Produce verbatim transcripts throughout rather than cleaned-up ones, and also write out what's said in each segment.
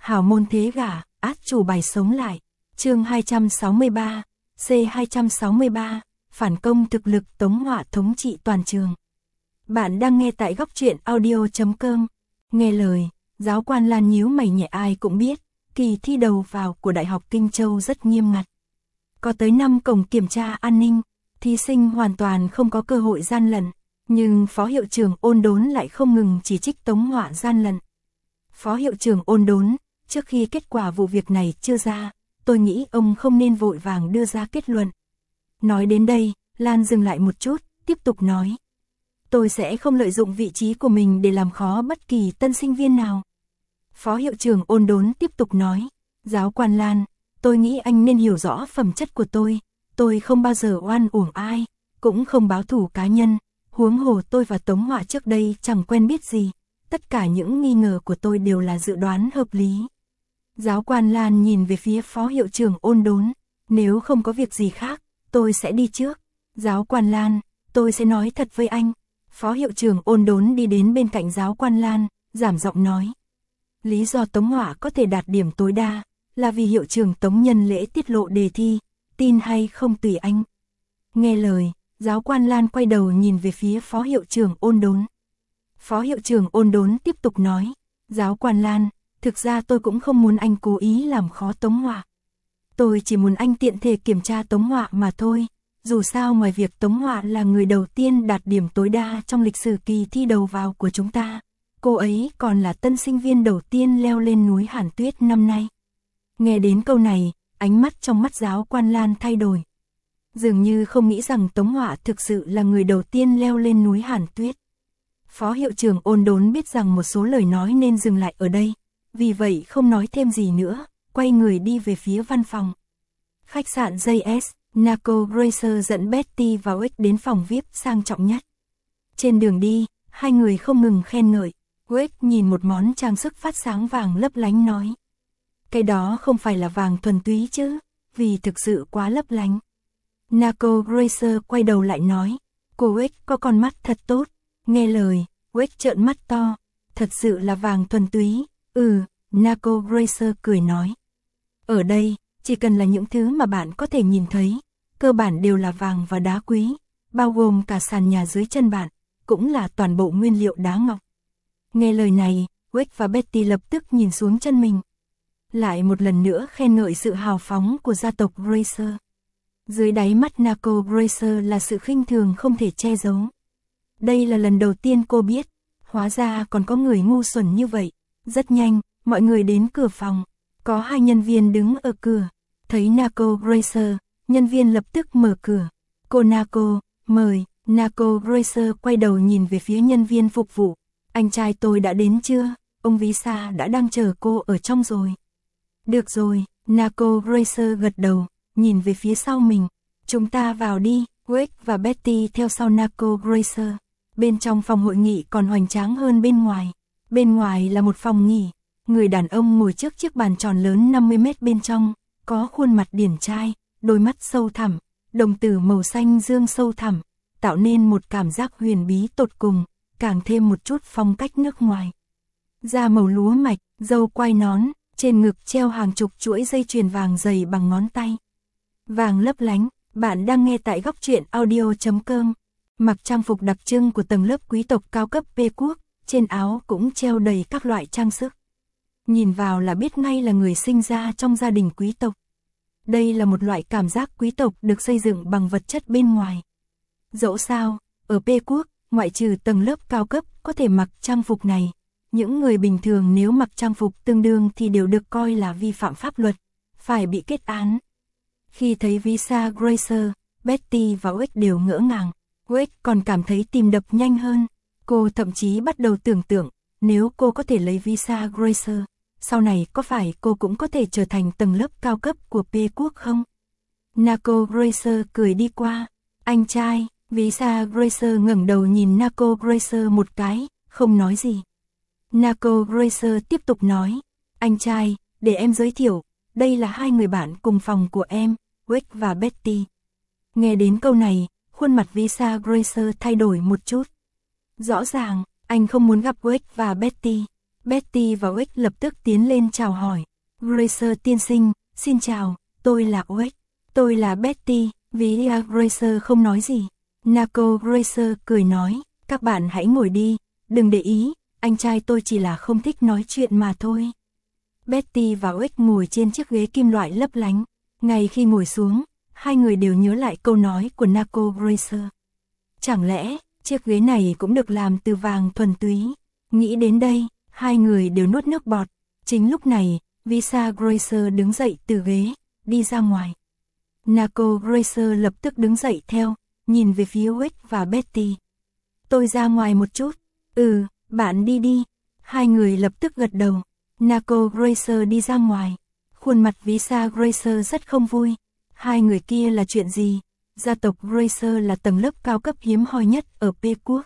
Hảo môn thế gả, át chủ bài sống lại. Chương hai trăm sáu mươi ba, C hai trăm sáu mươi ba, phản công thực lực Tống Họa thống trị toàn trường. Bạn đang nghe tại góc truyện audio chấm com. Nghe lời, giáo quan Lan nhíu mày nhẹ, ai cũng biết, kỳ thi đầu vào của Đại học Kinh Châu rất nghiêm ngặt. Có tới năm cổng kiểm tra an ninh, thí sinh hoàn toàn không có cơ hội gian lận, nhưng Phó Hiệu trưởng Ôn Đốn lại không ngừng chỉ trích Tống Họa gian lận. Phó Hiệu trưởng Ôn Đốn, trước khi kết quả vụ việc này chưa ra, tôi nghĩ ông không nên vội vàng đưa ra kết luận. Nói đến đây, Lan dừng lại một chút, tiếp tục nói. Tôi sẽ không lợi dụng vị trí của mình để làm khó bất kỳ tân sinh viên nào. Phó Hiệu trưởng Ôn Đốn tiếp tục nói. Giáo quan Lan, tôi nghĩ anh nên hiểu rõ phẩm chất của tôi. Tôi không bao giờ oan uổng ai, cũng không báo thù cá nhân. Huống hồ tôi và Tống Họa trước đây chẳng quen biết gì. Tất cả những nghi ngờ của tôi đều là dự đoán hợp lý. Giáo quan Lan nhìn về phía Phó Hiệu trưởng Ôn Đốn. Nếu không có việc gì khác, tôi sẽ đi trước. Giáo quan Lan, tôi sẽ nói thật với anh. Phó Hiệu trưởng Ôn Đốn đi đến bên cạnh giáo quan Lan, giảm giọng nói. Lý do Tống Họa có thể đạt điểm tối đa, là vì hiệu trưởng Tống nhân lễ tiết lộ đề thi, tin hay không tùy anh. Nghe lời, giáo quan Lan quay đầu nhìn về phía Phó Hiệu trưởng Ôn Đốn. Phó Hiệu trưởng Ôn Đốn tiếp tục nói. Giáo quan Lan, thực ra tôi cũng không muốn anh cố ý làm khó Tống Họa. Tôi chỉ muốn anh tiện thể kiểm tra Tống Họa mà thôi. Dù sao ngoài việc Tống Họa là người đầu tiên đạt điểm tối đa trong lịch sử kỳ thi đầu vào của chúng ta, cô ấy còn là tân sinh viên đầu tiên leo lên núi Hàn Tuyết năm nay. Nghe đến câu này, ánh mắt trong mắt giáo quan Lan thay đổi. Dường như không nghĩ rằng Tống Họa thực sự là người đầu tiên leo lên núi Hàn Tuyết. Phó Hiệu trưởng Ôn Đốn biết rằng một số lời nói nên dừng lại ở đây, vì vậy không nói thêm gì nữa, quay người đi về phía văn phòng. Khách sạn gi ét, Naco Gracer dẫn Betty và Wick đến phòng vi ai pi sang trọng nhất. Trên đường đi, hai người không ngừng khen ngợi. Wick nhìn một món trang sức phát sáng vàng lấp lánh nói. Cái đó không phải là vàng thuần túy chứ, vì thực sự quá lấp lánh. Naco Gracer quay đầu lại nói. Cô Wick có con mắt thật tốt. Nghe lời, Wick trợn mắt to. Thật sự là vàng thuần túy. Ừ, Naco Gracer cười nói. Ở đây, chỉ cần là những thứ mà bạn có thể nhìn thấy, cơ bản đều là vàng và đá quý, bao gồm cả sàn nhà dưới chân bạn, cũng là toàn bộ nguyên liệu đá ngọc. Nghe lời này, Wick và Betty lập tức nhìn xuống chân mình. Lại một lần nữa khen ngợi sự hào phóng của gia tộc Gracer. Dưới đáy mắt Naco Gracer là sự khinh thường không thể che giấu. Đây là lần đầu tiên cô biết, hóa ra còn có người ngu xuẩn như vậy. Rất nhanh, mọi người đến cửa phòng. Có hai nhân viên đứng ở cửa. Thấy Naco Gracer, nhân viên lập tức mở cửa. Cô Naco, mời. Naco Gracer quay đầu nhìn về phía nhân viên phục vụ. Anh trai tôi đã đến chưa? Ông Visa đã đang chờ cô ở trong rồi. Được rồi, Naco Gracer gật đầu, nhìn về phía sau mình. Chúng ta vào đi. Wick và Betty theo sau Naco Gracer. Bên trong phòng hội nghị còn hoành tráng hơn bên ngoài. Bên ngoài là một phòng nghỉ. Người đàn ông ngồi trước chiếc bàn tròn lớn năm mươi mét bên trong, có khuôn mặt điển trai, đôi mắt sâu thẳm, đồng tử màu xanh dương sâu thẳm, tạo nên một cảm giác huyền bí tột cùng, càng thêm một chút phong cách nước ngoài. Da màu lúa mạch, râu quai nón, trên ngực treo hàng chục chuỗi dây chuyền vàng dày bằng ngón tay. Vàng lấp lánh, bạn đang nghe tại góc truyện audio chấm com. Mặc trang phục đặc trưng của tầng lớp quý tộc cao cấp P quốc, trên áo cũng treo đầy các loại trang sức. Nhìn vào là biết ngay là người sinh ra trong gia đình quý tộc. Đây là một loại cảm giác quý tộc được xây dựng bằng vật chất bên ngoài. Dẫu sao, ở P quốc, ngoại trừ tầng lớp cao cấp có thể mặc trang phục này, những người bình thường nếu mặc trang phục tương đương thì đều được coi là vi phạm pháp luật, phải bị kết án. Khi thấy Visa Gracer, Betty và Wick đều ngỡ ngàng. Wick còn cảm thấy tim đập nhanh hơn. Cô thậm chí bắt đầu tưởng tượng, nếu cô có thể lấy Visa Gracer, sau này có phải cô cũng có thể trở thành tầng lớp cao cấp của P quốc không? Naco Gracer cười đi qua. Anh trai, Visa Gracer ngẩng đầu nhìn Naco Gracer một cái, không nói gì. Naco Gracer tiếp tục nói. Anh trai, để em giới thiệu, đây là hai người bạn cùng phòng của em, Wick và Betty. Nghe đến câu này, khuôn mặt Visa Gracer thay đổi một chút. Rõ ràng, anh không muốn gặp Wick và Betty. Betty và Weck lập tức tiến lên chào hỏi. Gracer tiên sinh, xin chào, tôi là Weck. Tôi là Betty, vì Gracer không nói gì. Naco Gracer cười nói, các bạn hãy ngồi đi, đừng để ý, anh trai tôi chỉ là không thích nói chuyện mà thôi. Betty và Weck ngồi trên chiếc ghế kim loại lấp lánh. Ngay khi ngồi xuống, hai người đều nhớ lại câu nói của Naco Gracer. Chẳng lẽ, chiếc ghế này cũng được làm từ vàng thuần túy? Nghĩ đến đây, hai người đều nuốt nước bọt. Chính lúc này, Visa Gracer đứng dậy từ ghế, đi ra ngoài. Naco Gracer lập tức đứng dậy theo, nhìn về phía Weck và Betty. Tôi ra ngoài một chút. Ừ, bạn đi đi. Hai người lập tức gật đầu. Naco Gracer đi ra ngoài. Khuôn mặt Visa Gracer rất không vui. Hai người kia là chuyện gì? Gia tộc Gracer là tầng lớp cao cấp hiếm hoi nhất ở P quốc.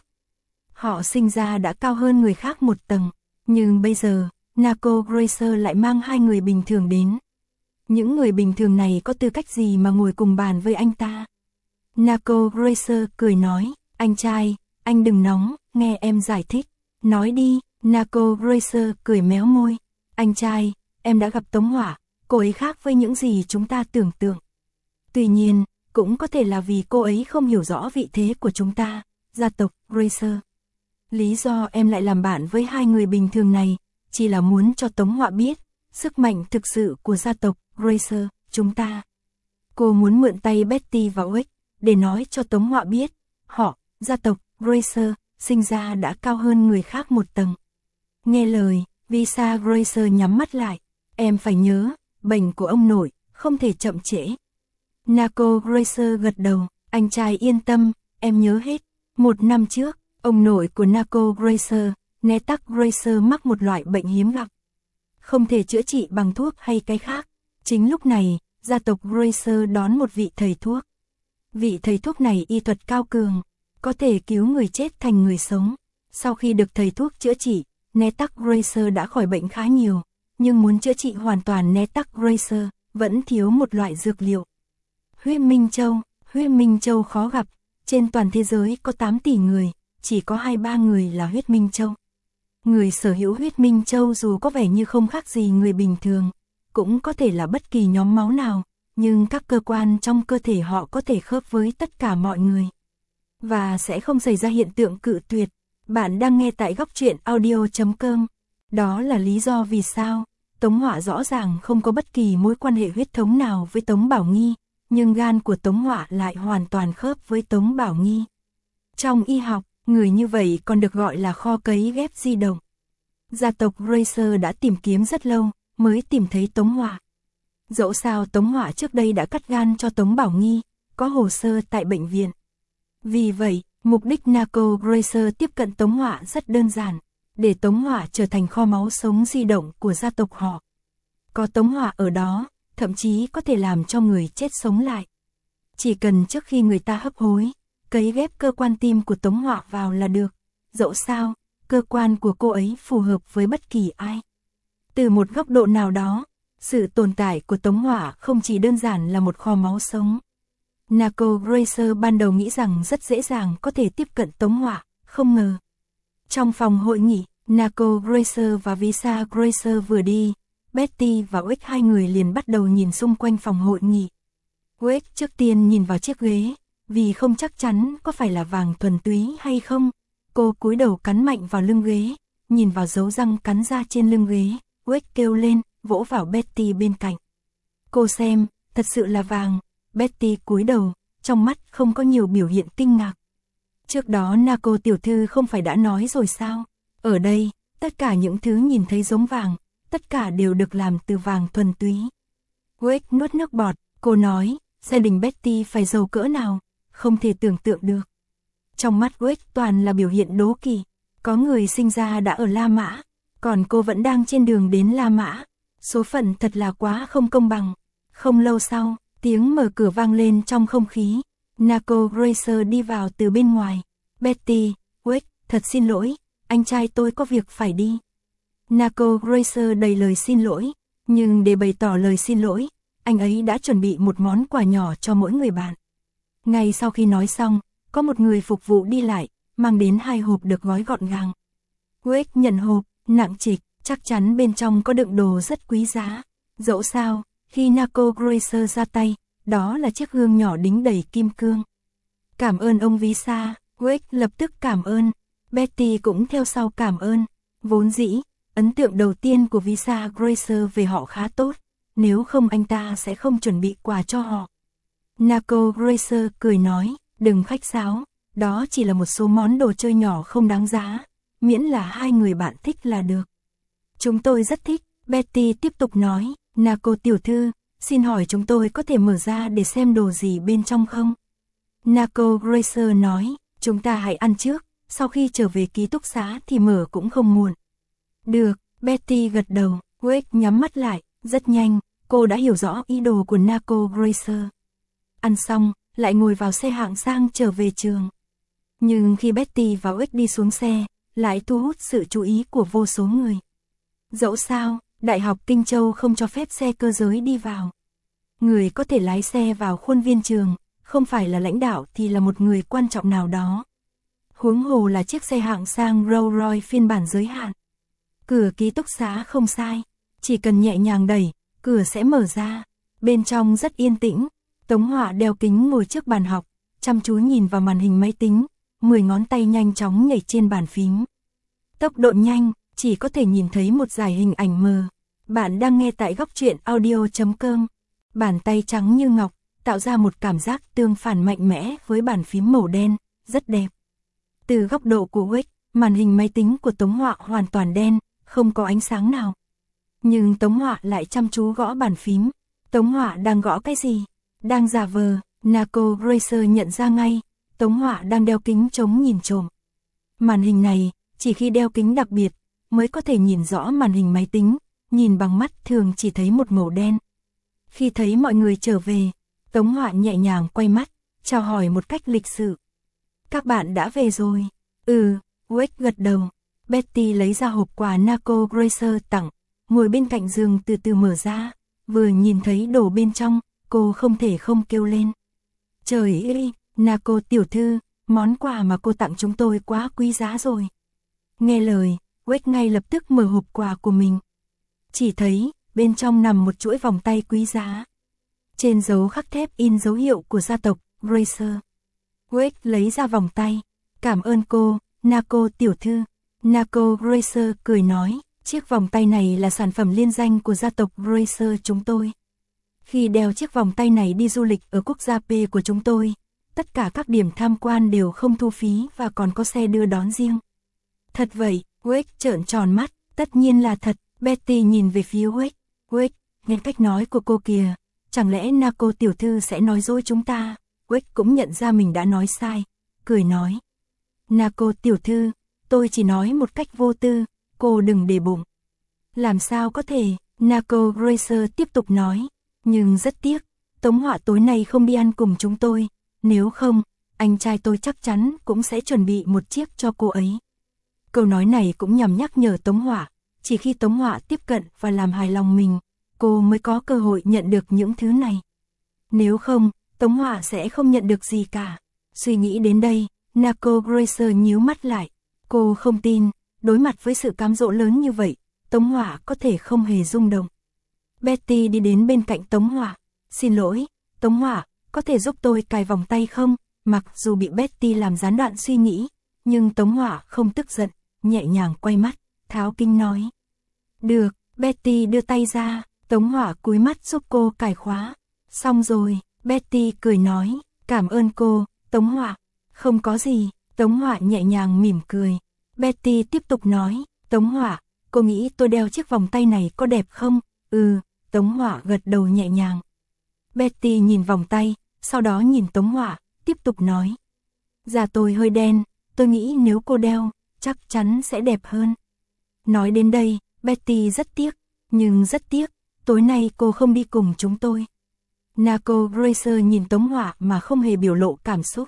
Họ sinh ra đã cao hơn người khác một tầng. Nhưng bây giờ, Naco Gracer lại mang hai người bình thường đến. Những người bình thường này có tư cách gì mà ngồi cùng bàn với anh ta? Naco Gracer cười nói, anh trai, anh đừng nóng, nghe em giải thích. Nói đi, Naco Gracer cười méo môi. Anh trai, em đã gặp Tống Hỏa, cô ấy khác với những gì chúng ta tưởng tượng. Tuy nhiên, cũng có thể là vì cô ấy không hiểu rõ vị thế của chúng ta, gia tộc Gracer. Lý do em lại làm bạn với hai người bình thường này, chỉ là muốn cho Tống Hỏa biết, sức mạnh thực sự của gia tộc Gracer, chúng ta. Cô muốn mượn tay Betty và Weck, để nói cho Tống Hỏa biết, họ, gia tộc Gracer, sinh ra đã cao hơn người khác một tầng. Nghe lời, Visa Gracer nhắm mắt lại, em phải nhớ, bệnh của ông nội, không thể chậm trễ. Naco Gracer gật đầu, anh trai yên tâm, em nhớ hết. Một năm trước, ông nội của Naco Gracer, Netak Gracer mắc một loại bệnh hiếm gặp. Không thể chữa trị bằng thuốc hay cái khác. Chính lúc này, gia tộc Gracer đón một vị thầy thuốc. Vị thầy thuốc này y thuật cao cường, có thể cứu người chết thành người sống. Sau khi được thầy thuốc chữa trị, Netak Gracer đã khỏi bệnh khá nhiều, nhưng muốn chữa trị hoàn toàn Netak Gracer, vẫn thiếu một loại dược liệu. Huyết Minh Châu, huyết Minh Châu khó gặp, trên toàn thế giới có tám tỷ người, chỉ có hai ba người là huyết Minh Châu. Người sở hữu huyết Minh Châu dù có vẻ như không khác gì người bình thường, cũng có thể là bất kỳ nhóm máu nào, nhưng các cơ quan trong cơ thể họ có thể khớp với tất cả mọi người. Và sẽ không xảy ra hiện tượng cự tuyệt. Bạn đang nghe tại góc truyện audio chấm com. Đó là lý do vì sao Tống Hỏa rõ ràng không có bất kỳ mối quan hệ huyết thống nào với Tống Bảo Nghi, nhưng gan của Tống Hỏa lại hoàn toàn khớp với Tống Bảo Nghi. Trong y học, người như vậy còn được gọi là kho cấy ghép di động. Gia tộc Gracer đã tìm kiếm rất lâu, mới tìm thấy Tống Hỏa. Dẫu sao Tống Hỏa trước đây đã cắt gan cho Tống Bảo Nghi, có hồ sơ tại bệnh viện. Vì vậy, mục đích Naco Gracer tiếp cận Tống Hỏa rất đơn giản, để Tống Hỏa trở thành kho máu sống di động của gia tộc họ. Có Tống Hỏa ở đó, thậm chí có thể làm cho người chết sống lại. Chỉ cần trước khi người ta hấp hối, cấy ghép cơ quan tim của Tống Hỏa vào là được. Dẫu sao, cơ quan của cô ấy phù hợp với bất kỳ ai. Từ một góc độ nào đó, sự tồn tại của Tống Hỏa không chỉ đơn giản là một kho máu sống. Naco Gracer ban đầu nghĩ rằng rất dễ dàng có thể tiếp cận Tống Hỏa, không ngờ. Trong phòng hội nghị, Naco Gracer và Visa Gracer vừa đi, Betty và Weck hai người liền bắt đầu nhìn xung quanh phòng hội nghị. Weck trước tiên nhìn vào chiếc ghế, vì không chắc chắn có phải là vàng thuần túy hay không. Cô cúi đầu cắn mạnh vào lưng ghế, nhìn vào dấu răng cắn ra trên lưng ghế, Weck kêu lên, vỗ vào Betty bên cạnh. Cô xem, thật sự là vàng. Betty cúi đầu, trong mắt không có nhiều biểu hiện kinh ngạc. Trước đó Naco tiểu thư không phải đã nói rồi sao? Ở đây, tất cả những thứ nhìn thấy giống vàng, tất cả đều được làm từ vàng thuần túy. Weck nuốt nước bọt, cô nói, gia đình Betty phải giàu cỡ nào, không thể tưởng tượng được. Trong mắt Weck toàn là biểu hiện đố kỵ, có người sinh ra đã ở La Mã, còn cô vẫn đang trên đường đến La Mã. Số phận thật là quá không công bằng. Không lâu sau, tiếng mở cửa vang lên trong không khí. Naco Gracer đi vào từ bên ngoài. Betty, Weck, thật xin lỗi, anh trai tôi có việc phải đi. Naco Gracer đầy lời xin lỗi, nhưng để bày tỏ lời xin lỗi, anh ấy đã chuẩn bị một món quà nhỏ cho mỗi người bạn. Ngay sau khi nói xong, có một người phục vụ đi lại, mang đến hai hộp được gói gọn gàng. Weck nhận hộp, nặng trịch, chắc chắn bên trong có đựng đồ rất quý giá. Dẫu sao, khi Narco Gracer ra tay, đó là chiếc gương nhỏ đính đầy kim cương. Cảm ơn ông Visa, Wade lập tức cảm ơn. Betty cũng theo sau cảm ơn. Vốn dĩ, ấn tượng đầu tiên của Visa Gracer về họ khá tốt, nếu không anh ta sẽ không chuẩn bị quà cho họ. Narco Gracer cười nói, đừng khách sáo, đó chỉ là một số món đồ chơi nhỏ không đáng giá, miễn là hai người bạn thích là được. Chúng tôi rất thích, Betty tiếp tục nói, Narco tiểu thư, xin hỏi chúng tôi có thể mở ra để xem đồ gì bên trong không? Narco Gracer nói, chúng ta hãy ăn trước, sau khi trở về ký túc xá thì mở cũng không muộn. Được, Betty gật đầu, Wade nhắm mắt lại, rất nhanh, cô đã hiểu rõ ý đồ của Narco Gracer. Ăn xong, lại ngồi vào xe hạng sang trở về trường. Nhưng khi Betty và Wade đi xuống xe, lại thu hút sự chú ý của vô số người. Dẫu sao, Đại học Kinh Châu không cho phép xe cơ giới đi vào. Người có thể lái xe vào khuôn viên trường, không phải là lãnh đạo thì là một người quan trọng nào đó. Huống hồ là chiếc xe hạng sang Rolls Royce phiên bản giới hạn. Cửa ký túc xá không sai, chỉ cần nhẹ nhàng đẩy, cửa sẽ mở ra. Bên trong rất yên tĩnh, Tống Họa đeo kính ngồi trước bàn học, chăm chú nhìn vào màn hình máy tính, mười ngón tay nhanh chóng nhảy trên bàn phím. Tốc độ nhanh, chỉ có thể nhìn thấy một dải hình ảnh mờ. Bạn đang nghe tại góc truyện audio chấm com. Bàn tay trắng như ngọc, tạo ra một cảm giác tương phản mạnh mẽ với bàn phím màu đen, rất đẹp. Từ góc độ của Wade, màn hình máy tính của Tống Họa hoàn toàn đen, không có ánh sáng nào. Nhưng Tống Họa lại chăm chú gõ bàn phím. Tống Họa đang gõ cái gì? Đang giả vờ. Narco Gracer nhận ra ngay, Tống Họa đang đeo kính chống nhìn trộm. Màn hình này, chỉ khi đeo kính đặc biệt, mới có thể nhìn rõ màn hình máy tính, nhìn bằng mắt thường chỉ thấy một màu đen. Khi thấy mọi người trở về, Tống Họa nhẹ nhàng quay mắt, chào hỏi một cách lịch sự. Các bạn đã về rồi. Ừ, Wade gật đầu. Betty lấy ra hộp quà Narco Gracer tặng, ngồi bên cạnh giường từ từ mở ra, vừa nhìn thấy đồ bên trong, cô không thể không kêu lên. Trời ơi, Narco tiểu thư, món quà mà cô tặng chúng tôi quá quý giá rồi. Nghe lời, Wade ngay lập tức mở hộp quà của mình. Chỉ thấy, bên trong nằm một chuỗi vòng tay quý giá. Trên dấu khắc thép in dấu hiệu của gia tộc Gracer. Wade lấy ra vòng tay. Cảm ơn cô, Narco tiểu thư. Narco Gracer cười nói, chiếc vòng tay này là sản phẩm liên danh của gia tộc Gracer chúng tôi. Khi đeo chiếc vòng tay này đi du lịch ở quốc gia P của chúng tôi, tất cả các điểm tham quan đều không thu phí và còn có xe đưa đón riêng. Thật vậy, Wade trợn tròn mắt, tất nhiên là thật. Betty nhìn về phía Wade. Wade, nghe cách nói của cô kìa, chẳng lẽ Narco tiểu thư sẽ nói dối chúng ta? Wade cũng nhận ra mình đã nói sai, cười nói. Narco tiểu thư, tôi chỉ nói một cách vô tư, cô đừng để bụng. Làm sao có thể, Narco Gracer tiếp tục nói, nhưng rất tiếc, Tống Họa tối nay không đi ăn cùng chúng tôi, nếu không, anh trai tôi chắc chắn cũng sẽ chuẩn bị một chiếc cho cô ấy. Câu nói này cũng nhằm nhắc nhở Tống Họa, chỉ khi Tống Họa tiếp cận và làm hài lòng mình, cô mới có cơ hội nhận được những thứ này. Nếu không, Tống Họa sẽ không nhận được gì cả. Suy nghĩ đến đây, Narco Gracer nhíu mắt lại. Cô không tin, đối mặt với sự cám dỗ lớn như vậy, Tống Họa có thể không hề rung động. Betty đi đến bên cạnh Tống Họa. Xin lỗi, Tống Họa, có thể giúp tôi cài vòng tay không? Mặc dù bị Betty làm gián đoạn suy nghĩ, nhưng Tống Họa không tức giận, nhẹ nhàng quay mắt, tháo kính nói. Được, Betty đưa tay ra, Tống Họa cúi mắt giúp cô cài khóa. Xong rồi, Betty cười nói, cảm ơn cô, Tống Họa. Không có gì, Tống Họa nhẹ nhàng mỉm cười. Betty tiếp tục nói, Tống Họa, cô nghĩ tôi đeo chiếc vòng tay này có đẹp không? Ừ, Tống Họa gật đầu nhẹ nhàng. Betty nhìn vòng tay, sau đó nhìn Tống Họa, tiếp tục nói. Da tôi hơi đen, tôi nghĩ nếu cô đeo, chắc chắn sẽ đẹp hơn. Nói đến đây, Betty rất tiếc, nhưng rất tiếc, tối nay cô không đi cùng chúng tôi. Narco Gracer nhìn Tống Họa mà không hề biểu lộ cảm xúc.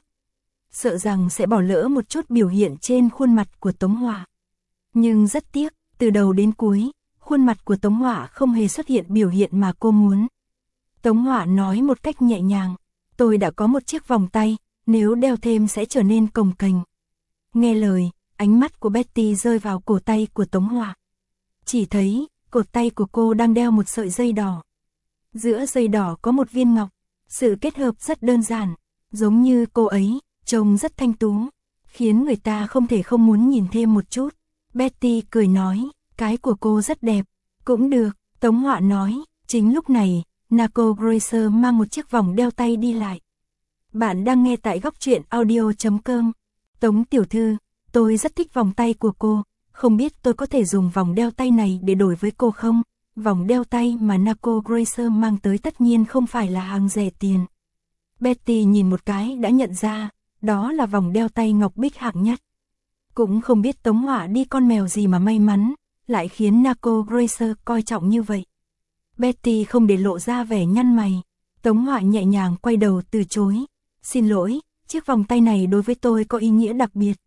Sợ rằng sẽ bỏ lỡ một chút biểu hiện trên khuôn mặt của Tống Họa. Nhưng rất tiếc, từ đầu đến cuối, khuôn mặt của Tống Họa không hề xuất hiện biểu hiện mà cô muốn. Tống Họa nói một cách nhẹ nhàng, tôi đã có một chiếc vòng tay, nếu đeo thêm sẽ trở nên cồng kềnh. Nghe lời, ánh mắt của Betty rơi vào cổ tay của Tống Họa. chỉ thấy cột tay của cô đang đeo một sợi dây đỏ. Giữa dây đỏ có một viên ngọc, sự kết hợp rất đơn giản, giống như cô ấy, trông rất thanh tú, khiến người ta không thể không muốn nhìn thêm một chút. Betty cười nói, cái của cô rất đẹp. Cũng được, Tống Họa nói. Chính lúc này, Naco Gracer mang một chiếc vòng đeo tay đi lại. Bạn đang nghe tại góc truyện audio chấm com. Tống tiểu thư, tôi rất thích vòng tay của cô, không biết tôi có thể dùng vòng đeo tay này để đổi với cô không? Vòng đeo tay mà Naco Gracer mang tới tất nhiên không phải là hàng rẻ tiền. Betty nhìn một cái đã nhận ra, đó là vòng đeo tay ngọc bích hạng nhất. Cũng không biết Tống Họa đi con mèo gì mà may mắn, lại khiến Naco Gracer coi trọng như vậy. Betty không để lộ ra vẻ nhăn mày. Tống Họa nhẹ nhàng quay đầu từ chối. Xin lỗi, chiếc vòng tay này đối với tôi có ý nghĩa đặc biệt.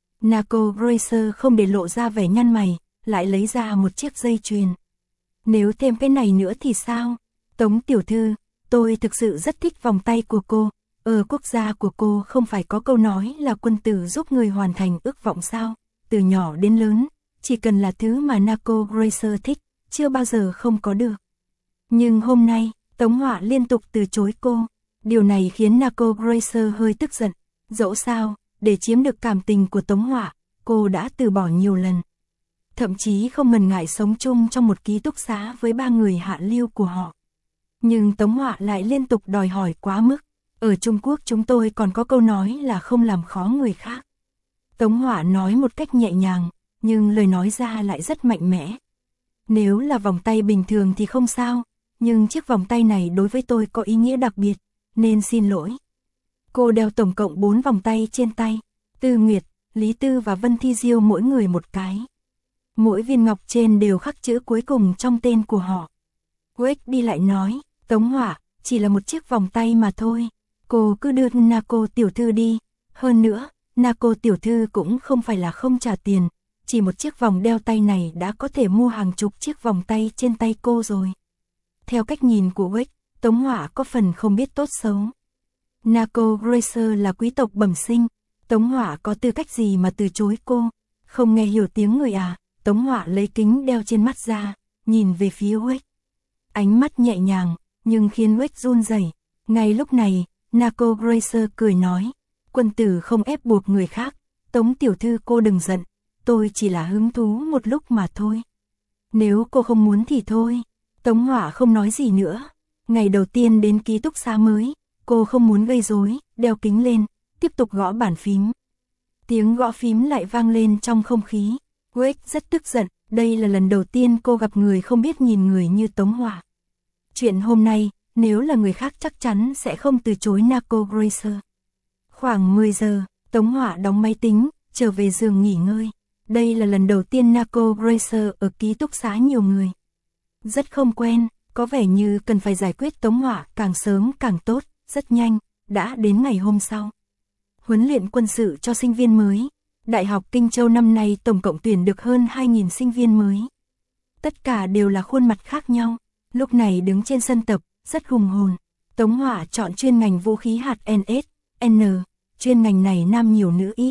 Naco Gracer không để lộ ra vẻ nhăn mày, lại lấy ra một chiếc dây chuyền. Nếu thêm cái này nữa thì sao? Tống tiểu thư, tôi thực sự rất thích vòng tay của cô. Ở quốc gia của cô không phải có câu nói là quân tử giúp người hoàn thành ước vọng sao? Từ nhỏ đến lớn, chỉ cần là thứ mà Naco Gracer thích, chưa bao giờ không có được. Nhưng hôm nay, Tống Họa liên tục từ chối cô. Điều này khiến Naco Gracer hơi tức giận. Dẫu sao, để chiếm được cảm tình của Tống Họa, cô đã từ bỏ nhiều lần. Thậm chí không ngần ngại sống chung trong một ký túc xá với ba người hạ lưu của họ. Nhưng Tống Họa lại liên tục đòi hỏi quá mức. Ở Trung Quốc chúng tôi còn có câu nói là không làm khó người khác. Tống Họa nói một cách nhẹ nhàng, nhưng lời nói ra lại rất mạnh mẽ. Nếu là vòng tay bình thường thì không sao, nhưng chiếc vòng tay này đối với tôi có ý nghĩa đặc biệt, nên xin lỗi. Cô đeo tổng cộng bốn vòng tay trên tay, Tư Nguyệt, Lý Tư và Vân Thi Diêu mỗi người một cái. Mỗi viên ngọc trên đều khắc chữ cuối cùng trong tên của họ. Wake đi lại nói, Tống Họa, chỉ là một chiếc vòng tay mà thôi, cô cứ đưa Naco tiểu thư đi. Hơn nữa, Naco tiểu thư cũng không phải là không trả tiền, chỉ một chiếc vòng đeo tay này đã có thể mua hàng chục chiếc vòng tay trên tay cô rồi. Theo cách nhìn của Wake, Tống Họa có phần không biết tốt xấu. Naco Gracer là quý tộc bẩm sinh, Tống Họa có tư cách gì mà từ chối cô? Không nghe hiểu tiếng người à? Tống Họa lấy kính đeo trên mắt ra, nhìn về phía Wake. Ánh mắt nhẹ nhàng, nhưng khiến Wake run rẩy. Ngay lúc này, Naco Gracer cười nói, quân tử không ép buộc người khác, Tống tiểu thư cô đừng giận, tôi chỉ là hứng thú một lúc mà thôi. Nếu cô không muốn thì thôi. Tống Họa không nói gì nữa. Ngày đầu tiên đến ký túc xá mới, cô không muốn gây rối, đeo kính lên, tiếp tục gõ bàn phím. Tiếng gõ phím lại vang lên trong không khí. Wake rất tức giận, đây là lần đầu tiên cô gặp người không biết nhìn người như Tống Họa. Chuyện hôm nay, nếu là người khác chắc chắn sẽ không từ chối Naco Gracer. Khoảng mười giờ, Tống Họa đóng máy tính, trở về giường nghỉ ngơi. Đây là lần đầu tiên Naco Gracer ở ký túc xá nhiều người. Rất không quen, có vẻ như cần phải giải quyết Tống Họa càng sớm càng tốt, rất nhanh, đã đến ngày hôm sau. Huấn luyện quân sự cho sinh viên mới. Đại học Kinh Châu năm nay tổng cộng tuyển được hơn hai nghìn sinh viên mới. Tất cả đều là khuôn mặt khác nhau, lúc này đứng trên sân tập, rất hùng hồn. Tống Họa chọn chuyên ngành vũ khí hạt en ét, N, chuyên ngành này nam nhiều nữ ít.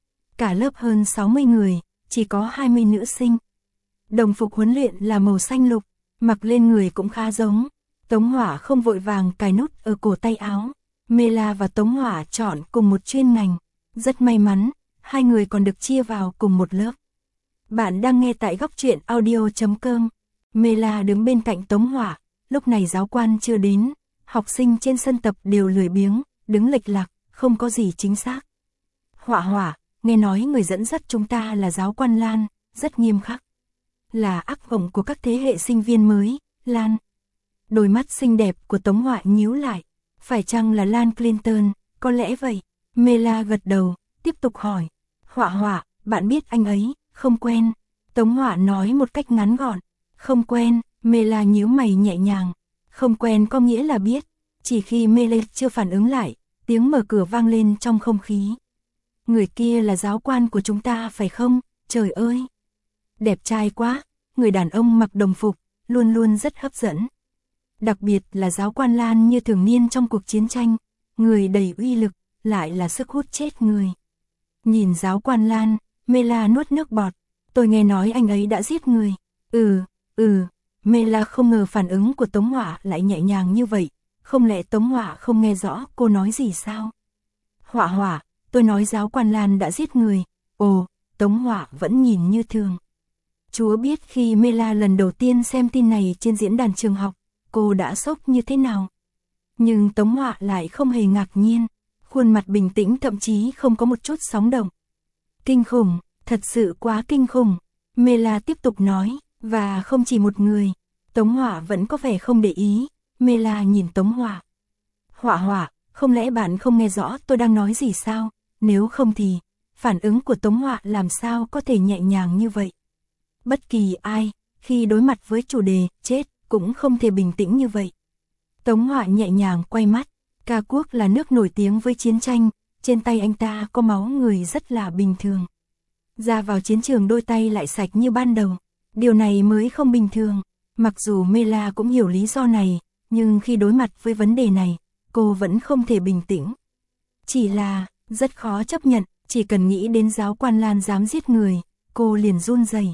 Cả lớp hơn sáu mươi người, chỉ có hai mươi nữ sinh. Đồng phục huấn luyện là màu xanh lục, mặc lên người cũng khá giống. Tống Họa không vội vàng cài nút ở cổ tay áo. Mela và Tống Họa chọn cùng một chuyên ngành. Rất may mắn, hai người còn được chia vào cùng một lớp. Bạn đang nghe tại góc truyện audio chấm com. Mela đứng bên cạnh Tống Họa, lúc này giáo quan chưa đến, học sinh trên sân tập đều lười biếng, đứng lệch lạc, không có gì chính xác. Họa Họa, nghe nói người dẫn dắt chúng ta là giáo quan Lan, rất nghiêm khắc. Là ác mộng của các thế hệ sinh viên mới, Lan. Đôi mắt xinh đẹp của Tống Họa nhíu lại, phải chăng là Lan Clinton, có lẽ vậy. Mela gật đầu, tiếp tục hỏi. Họa Họa, bạn biết anh ấy, không quen. Tống Họa nói một cách ngắn gọn. Không quen, Mela nhíu mày nhẹ nhàng. Không quen có nghĩa là biết. Chỉ khi Mela chưa phản ứng lại, tiếng mở cửa vang lên trong không khí. Người kia là giáo quan của chúng ta phải không? Trời ơi! Đẹp trai quá, người đàn ông mặc đồng phục, luôn luôn rất hấp dẫn. Đặc biệt là giáo quan Lan như thường niên trong cuộc chiến tranh, người đầy uy lực, lại là sức hút chết người. Nhìn giáo quan Lan, Mela nuốt nước bọt, tôi nghe nói anh ấy đã giết người. Ừ, ừ, Mela không ngờ phản ứng của Tống Hỏa lại nhẹ nhàng như vậy, không lẽ Tống Hỏa không nghe rõ cô nói gì sao? Hỏa Hỏa, tôi nói giáo quan Lan đã giết người. Ồ, Tống Hỏa vẫn nhìn như thường. Chúa biết khi Mela lần đầu tiên xem tin này trên diễn đàn trường học, cô đã sốc như thế nào. Nhưng Tống Hỏa lại không hề ngạc nhiên, khuôn mặt bình tĩnh thậm chí không có một chút sóng động. Kinh khủng, thật sự quá kinh khủng. Mela tiếp tục nói, và không chỉ một người. Tống Hỏa vẫn có vẻ không để ý. Mela nhìn Tống Hỏa. Hỏa Hỏa, không lẽ bạn không nghe rõ tôi đang nói gì sao? Nếu không thì, phản ứng của Tống Hỏa làm sao có thể nhẹ nhàng như vậy? Bất kỳ ai, khi đối mặt với chủ đề chết, cũng không thể bình tĩnh như vậy. Tống Hỏa nhẹ nhàng quay mắt. Ca Quốc là nước nổi tiếng với chiến tranh, trên tay anh ta có máu người rất là bình thường. Ra vào chiến trường đôi tay lại sạch như ban đầu. Điều này mới không bình thường. Mặc dù Mela cũng hiểu lý do này, nhưng khi đối mặt với vấn đề này, cô vẫn không thể bình tĩnh. Chỉ là, rất khó chấp nhận, chỉ cần nghĩ đến giáo quan Lan dám giết người, cô liền run rẩy.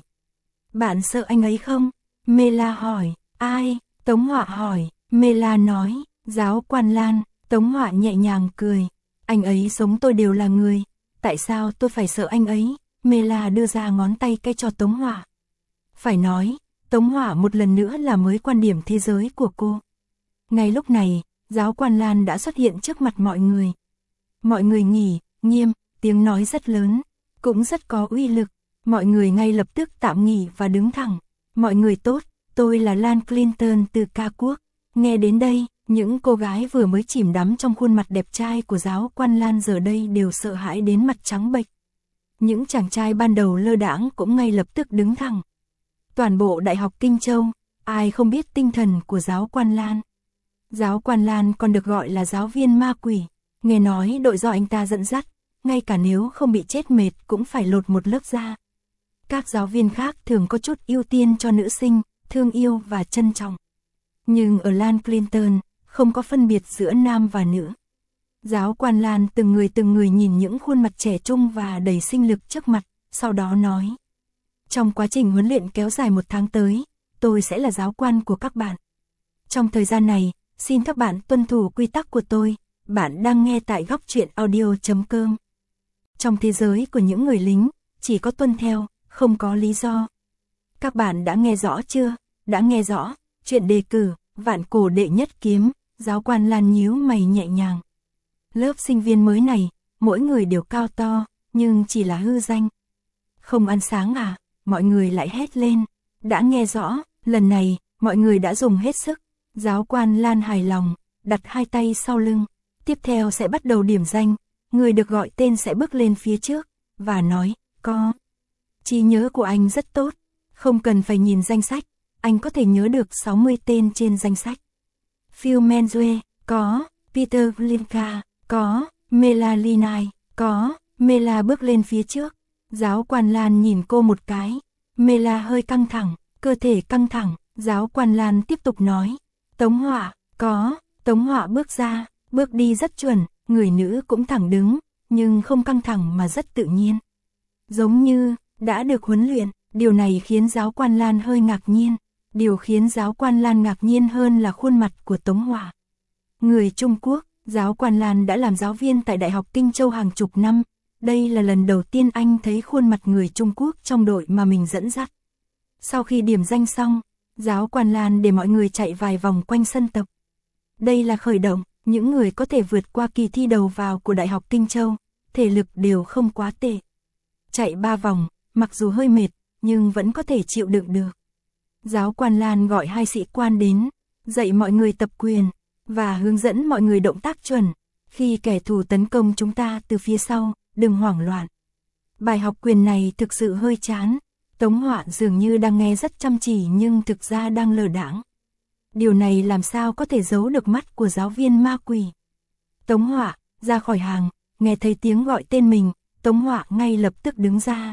Bạn sợ anh ấy không? Mela hỏi. Ai? Tống Hỏa hỏi. Mela nói, giáo quan Lan. Tống Hỏa nhẹ nhàng cười. Anh ấy sống tôi đều là người. Tại sao tôi phải sợ anh ấy? Mela đưa ra ngón tay cái cho Tống Hỏa. Phải nói, Tống Hỏa một lần nữa là mới quan điểm thế giới của cô. Ngay lúc này, giáo quan Lan đã xuất hiện trước mặt mọi người. Mọi người nghỉ, nghiêm, tiếng nói rất lớn, cũng rất có uy lực. Mọi người ngay lập tức tạm nghỉ và đứng thẳng. Mọi người tốt, tôi là Lan Clinton từ Ca Quốc. Nghe đến đây, những cô gái vừa mới chìm đắm trong khuôn mặt đẹp trai của giáo quan Lan giờ đây đều sợ hãi đến mặt trắng bệch. Những chàng trai ban đầu lơ đãng cũng ngay lập tức đứng thẳng. Toàn bộ Đại học Kinh Châu, ai không biết tinh thần của giáo quan Lan. Giáo quan Lan còn được gọi là giáo viên ma quỷ. Nghe nói đội do anh ta dẫn dắt, ngay cả nếu không bị chết mệt cũng phải lột một lớp da. Các giáo viên khác thường có chút ưu tiên cho nữ sinh, thương yêu và trân trọng. Nhưng ở Lan Clinton, không có phân biệt giữa nam và nữ. Giáo quan Lan từng người từng người nhìn những khuôn mặt trẻ trung và đầy sinh lực trước mặt, sau đó nói. Trong quá trình huấn luyện kéo dài một tháng tới, tôi sẽ là giáo quan của các bạn. Trong thời gian này, xin các bạn tuân thủ quy tắc của tôi. Bạn đang nghe tại góc truyện audio chấm com. Trong thế giới của những người lính, chỉ có tuân theo, không có lý do. Các bạn đã nghe rõ chưa? Đã nghe rõ, chuyện đề cử, vạn cổ đệ nhất kiếm, giáo quan Lan nhíu mày nhẹ nhàng. Lớp sinh viên mới này, mỗi người đều cao to, nhưng chỉ là hư danh. Không ăn sáng à? Mọi người lại hét lên. Đã nghe rõ, lần này, mọi người đã dùng hết sức. Giáo quan Lan hài lòng, đặt hai tay sau lưng. Tiếp theo sẽ bắt đầu điểm danh. Người được gọi tên sẽ bước lên phía trước, và nói, có. Trí nhớ của anh rất tốt, không cần phải nhìn danh sách. Anh có thể nhớ được sáu mươi tên trên danh sách. Phil Menzue, có. Peter Glimka, có. Mela Linai, có. Mela bước lên phía trước. Giáo quan Lan nhìn cô một cái. Mela hơi căng thẳng, cơ thể căng thẳng. Giáo quan Lan tiếp tục nói. Tống Hỏa, có. Tống Hỏa bước ra, bước đi rất chuẩn, người nữ cũng thẳng đứng, nhưng không căng thẳng mà rất tự nhiên. Giống như, đã được huấn luyện, điều này khiến giáo quan Lan hơi ngạc nhiên. Điều khiến giáo quan Lan ngạc nhiên hơn là khuôn mặt của Tống Hỏa. Người Trung Quốc, giáo quan Lan đã làm giáo viên tại Đại học Kinh Châu hàng chục năm. Đây là lần đầu tiên anh thấy khuôn mặt người Trung Quốc trong đội mà mình dẫn dắt. Sau khi điểm danh xong, giáo quan Lan để mọi người chạy vài vòng quanh sân tập. Đây là khởi động, những người có thể vượt qua kỳ thi đầu vào của Đại học Kinh Châu, thể lực đều không quá tệ. Chạy ba vòng, mặc dù hơi mệt, nhưng vẫn có thể chịu đựng được. Giáo quan Lan gọi hai sĩ quan đến, dạy mọi người tập quyền, và hướng dẫn mọi người động tác chuẩn. Khi kẻ thù tấn công chúng ta từ phía sau, đừng hoảng loạn. Bài học quyền này thực sự hơi chán. Tống Hỏa dường như đang nghe rất chăm chỉ nhưng thực ra đang lờ đãng. Điều này làm sao có thể giấu được mắt của giáo viên ma quỷ. Tống Hỏa, ra khỏi hàng, nghe thấy tiếng gọi tên mình, Tống Hỏa ngay lập tức đứng ra.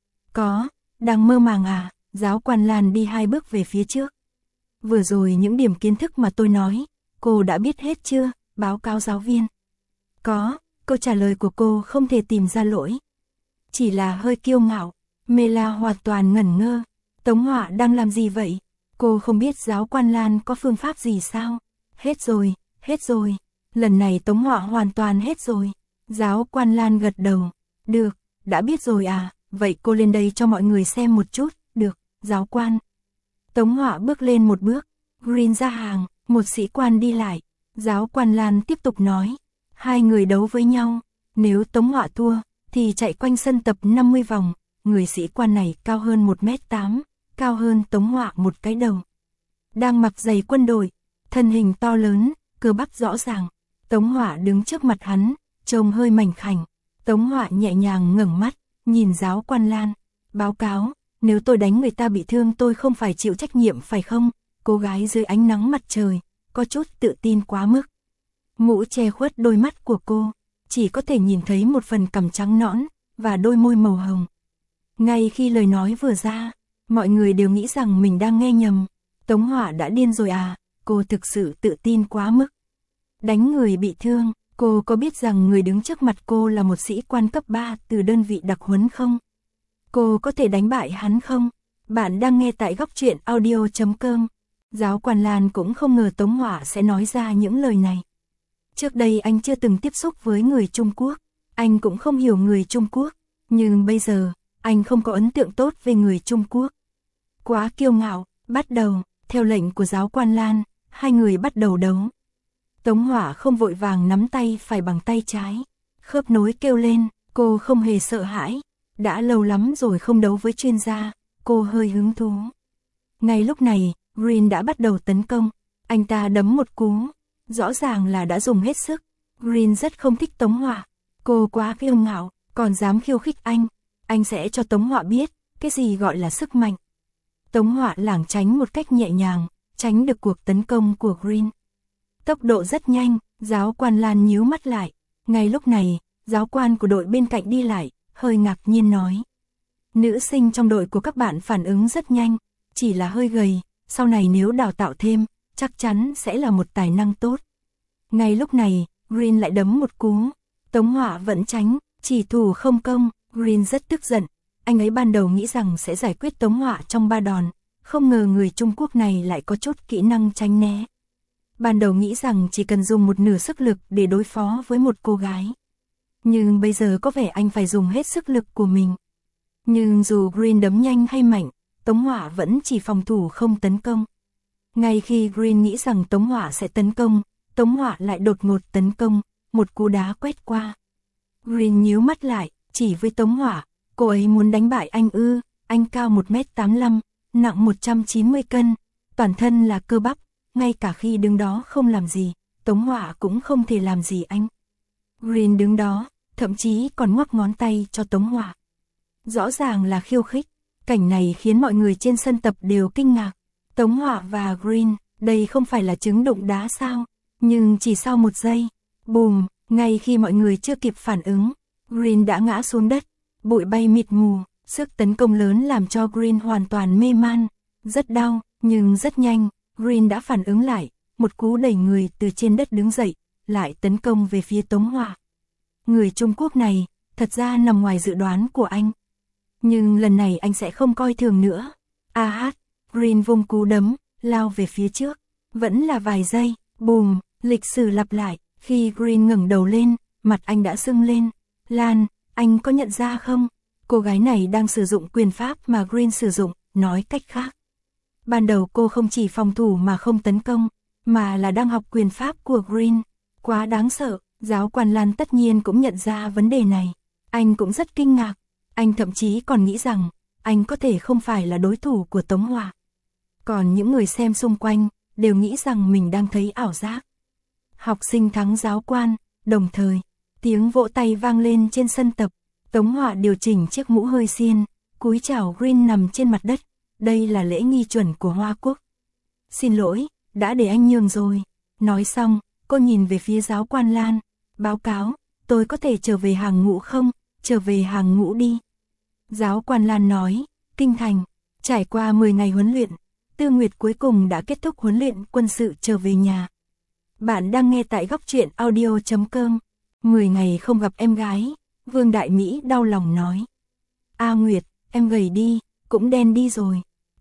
Có, đang mơ màng à? Giáo quan Lan đi hai bước về phía trước. Vừa rồi những điểm kiến thức mà tôi nói, cô đã biết hết chưa? Báo cáo giáo viên. Có, câu trả lời của cô không thể tìm ra lỗi. Chỉ là hơi kiêu ngạo. Mela hoàn toàn ngẩn ngơ. Tống Họa đang làm gì vậy? Cô không biết giáo quan Lan có phương pháp gì sao? Hết rồi, hết rồi. Lần này Tống Họa hoàn toàn hết rồi. Giáo quan Lan gật đầu. Được, đã biết rồi à, vậy cô lên đây cho mọi người xem một chút. Được, giáo quan. Tống Họa bước lên một bước. Green ra hàng, một sĩ quan đi lại. Giáo quan Lan tiếp tục nói. Hai người đấu với nhau. Nếu Tống Họa thua, thì chạy quanh sân tập năm mươi vòng. Người sĩ quan này cao hơn một mét tám, cao hơn Tống Họa một cái đầu. Đang mặc giày quân đội, thân hình to lớn, cơ bắp rõ ràng. Tống Họa đứng trước mặt hắn, trông hơi mảnh khảnh. Tống Họa nhẹ nhàng ngẩng mắt, nhìn giáo quan Lan. Báo cáo, nếu tôi đánh người ta bị thương tôi không phải chịu trách nhiệm phải không? Cô gái dưới ánh nắng mặt trời, có chút tự tin quá mức. Mũ che khuất đôi mắt của cô, chỉ có thể nhìn thấy một phần cằm trắng nõn, và đôi môi màu hồng. Ngay khi lời nói vừa ra, mọi người đều nghĩ rằng mình đang nghe nhầm. Tống Họa đã điên rồi à, cô thực sự tự tin quá mức. Đánh người bị thương, cô có biết rằng người đứng trước mặt cô là một sĩ quan cấp ba từ đơn vị đặc huấn không? Cô có thể đánh bại hắn không? Bạn đang nghe tại góc truyện audio chấm com. Giáo quan Lan cũng không ngờ Tống Họa sẽ nói ra những lời này. Trước đây anh chưa từng tiếp xúc với người Trung Quốc, anh cũng không hiểu người Trung Quốc, nhưng bây giờ, anh không có ấn tượng tốt về người Trung Quốc. Quá kiêu ngạo, bắt đầu, theo lệnh của giáo quan Lan, hai người bắt đầu đấu. Tống Họa không vội vàng nắm tay phải bằng tay trái, khớp nối kêu lên, cô không hề sợ hãi, đã lâu lắm rồi không đấu với chuyên gia, cô hơi hứng thú. Ngay lúc này, Green đã bắt đầu tấn công, anh ta đấm một cú, rõ ràng là đã dùng hết sức. Green rất không thích Tống Họa, cô quá kiêu ngạo, còn dám khiêu khích anh, anh sẽ cho Tống Họa biết, cái gì gọi là sức mạnh. Tống Họa lảng tránh một cách nhẹ nhàng, tránh được cuộc tấn công của Green. Tốc độ rất nhanh, giáo quan Lan nhíu mắt lại. Ngay lúc này, giáo quan của đội bên cạnh đi lại, hơi ngạc nhiên nói. Nữ sinh trong đội của các bạn phản ứng rất nhanh, chỉ là hơi gầy, sau này nếu đào tạo thêm, chắc chắn sẽ là một tài năng tốt. Ngay lúc này, Green lại đấm một cú. Tống Họa vẫn tránh, chỉ thủ không công. Green rất tức giận, anh ấy ban đầu nghĩ rằng sẽ giải quyết Tống Họa trong ba đòn, không ngờ người Trung Quốc này lại có chút kỹ năng tránh né. Ban đầu nghĩ rằng chỉ cần dùng một nửa sức lực để đối phó với một cô gái. Nhưng bây giờ có vẻ anh phải dùng hết sức lực của mình. Nhưng dù Green đấm nhanh hay mạnh, Tống Họa vẫn chỉ phòng thủ không tấn công. Ngay khi Green nghĩ rằng Tống Họa sẽ tấn công, Tống Họa lại đột ngột tấn công, một cú đá quét qua. Green nhíu mắt lại, chỉ với Tống Họa, cô ấy muốn đánh bại anh ư? Anh cao một mét tám mươi lăm, nặng một trăm chín mươi cân, toàn thân là cơ bắp, ngay cả khi đứng đó không làm gì, Tống Họa cũng không thể làm gì anh. Green đứng đó, thậm chí còn ngoắc ngón tay cho Tống Họa. Rõ ràng là khiêu khích, cảnh này khiến mọi người trên sân tập đều kinh ngạc. Tống Họa và Green, đây không phải là trứng đụng đá sao? Nhưng chỉ sau một giây, bùm, ngay khi mọi người chưa kịp phản ứng, Green đã ngã xuống đất, bụi bay mịt mù, sức tấn công lớn làm cho Green hoàn toàn mê man, rất đau, nhưng rất nhanh, Green đã phản ứng lại, một cú đẩy người từ trên đất đứng dậy, lại tấn công về phía Tống Họa. Người Trung Quốc này, thật ra nằm ngoài dự đoán của anh. Nhưng lần này anh sẽ không coi thường nữa. A hát, Green vung cú đấm, lao về phía trước, vẫn là vài giây, bùm, lịch sử lặp lại, khi Green ngẩng đầu lên, mặt anh đã sưng lên. Lan, anh có nhận ra không? Cô gái này đang sử dụng quyền pháp mà Green sử dụng, nói cách khác. Ban đầu cô không chỉ phòng thủ mà không tấn công, mà là đang học quyền pháp của Green. Quá đáng sợ, giáo quan Lan tất nhiên cũng nhận ra vấn đề này. Anh cũng rất kinh ngạc, anh thậm chí còn nghĩ rằng, anh có thể không phải là đối thủ của Tống Họa. Còn những người xem xung quanh, đều nghĩ rằng mình đang thấy ảo giác. Học sinh thắng giáo quan, đồng thời, tiếng vỗ tay vang lên trên sân tập. Tống Họa điều chỉnh chiếc mũ hơi xiên, cúi chào Green nằm trên mặt đất. Đây là lễ nghi chuẩn của Hoa Quốc. Xin lỗi, đã để anh nhường rồi. Nói xong, cô nhìn về phía giáo quan Lan. Báo cáo, tôi có thể trở về hàng ngũ không? Trở về hàng ngũ đi. Giáo quan Lan nói, kinh thành, trải qua mười ngày huấn luyện, Tư Nguyệt cuối cùng đã kết thúc huấn luyện quân sự trở về nhà. Bạn đang nghe tại góc truyện audio chấm com. mười ngày không gặp em gái, Vương Đại Mỹ đau lòng nói. A Nguyệt, em gầy đi, cũng đen đi rồi.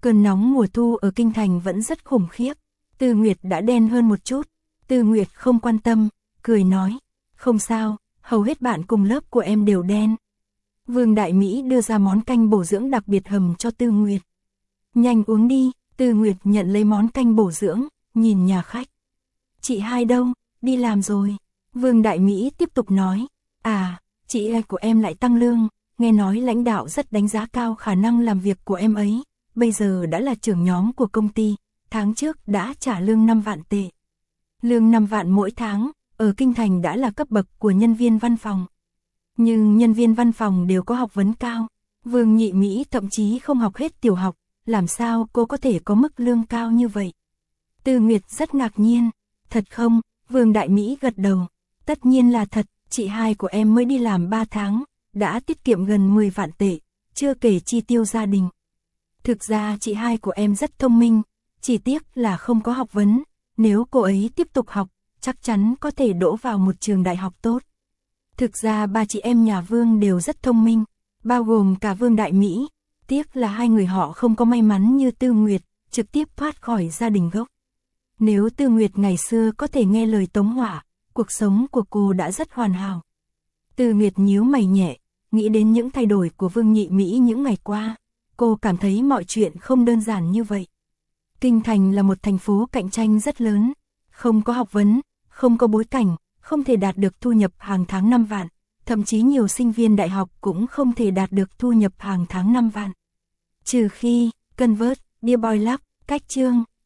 Cơn nóng mùa thu ở kinh thành vẫn rất khủng khiếp. Tư Nguyệt đã đen hơn một chút. Tư Nguyệt không quan tâm, cười nói, không sao, hầu hết bạn cùng lớp của em đều đen. Vương Đại Mỹ đưa ra món canh bổ dưỡng đặc biệt hầm cho Tư Nguyệt. Nhanh uống đi, Tư Nguyệt nhận lấy món canh bổ dưỡng, nhìn nhà khách. Chị hai đâu, đi làm rồi. Vương Đại Mỹ tiếp tục nói, à, chị hai của em lại tăng lương, nghe nói lãnh đạo rất đánh giá cao khả năng làm việc của em ấy, bây giờ đã là trưởng nhóm của công ty, tháng trước đã trả lương năm vạn tệ. Lương năm vạn mỗi tháng, ở kinh thành đã là cấp bậc của nhân viên văn phòng. Nhưng nhân viên văn phòng đều có học vấn cao, Vương Nhị Mỹ thậm chí không học hết tiểu học, làm sao cô có thể có mức lương cao như vậy? Tư Nguyệt rất ngạc nhiên, thật không? Vương Đại Mỹ gật đầu, tất nhiên là thật, chị hai của em mới đi làm ba tháng, đã tiết kiệm gần mười vạn tệ, chưa kể chi tiêu gia đình. Thực ra chị hai của em rất thông minh, chỉ tiếc là không có học vấn, nếu cô ấy tiếp tục học, chắc chắn có thể đỗ vào một trường đại học tốt. Thực ra ba chị em nhà Vương đều rất thông minh, bao gồm cả Vương Đại Mỹ, tiếc là hai người họ không có may mắn như Tư Nguyệt, trực tiếp thoát khỏi gia đình gốc. Nếu Tư Nguyệt ngày xưa có thể nghe lời Tống Hỏa, cuộc sống của cô đã rất hoàn hảo. Tư Nguyệt nhíu mày nhẹ, nghĩ đến những thay đổi của Vương Nhị Mỹ những ngày qua, cô cảm thấy mọi chuyện không đơn giản như vậy. Kinh thành là một thành phố cạnh tranh rất lớn, không có học vấn, không có bối cảnh, không thể đạt được thu nhập hàng tháng năm vạn, thậm chí nhiều sinh viên đại học cũng không thể đạt được thu nhập hàng tháng năm vạn. Trừ khi, convert, Dear Boy Luck, cách chương.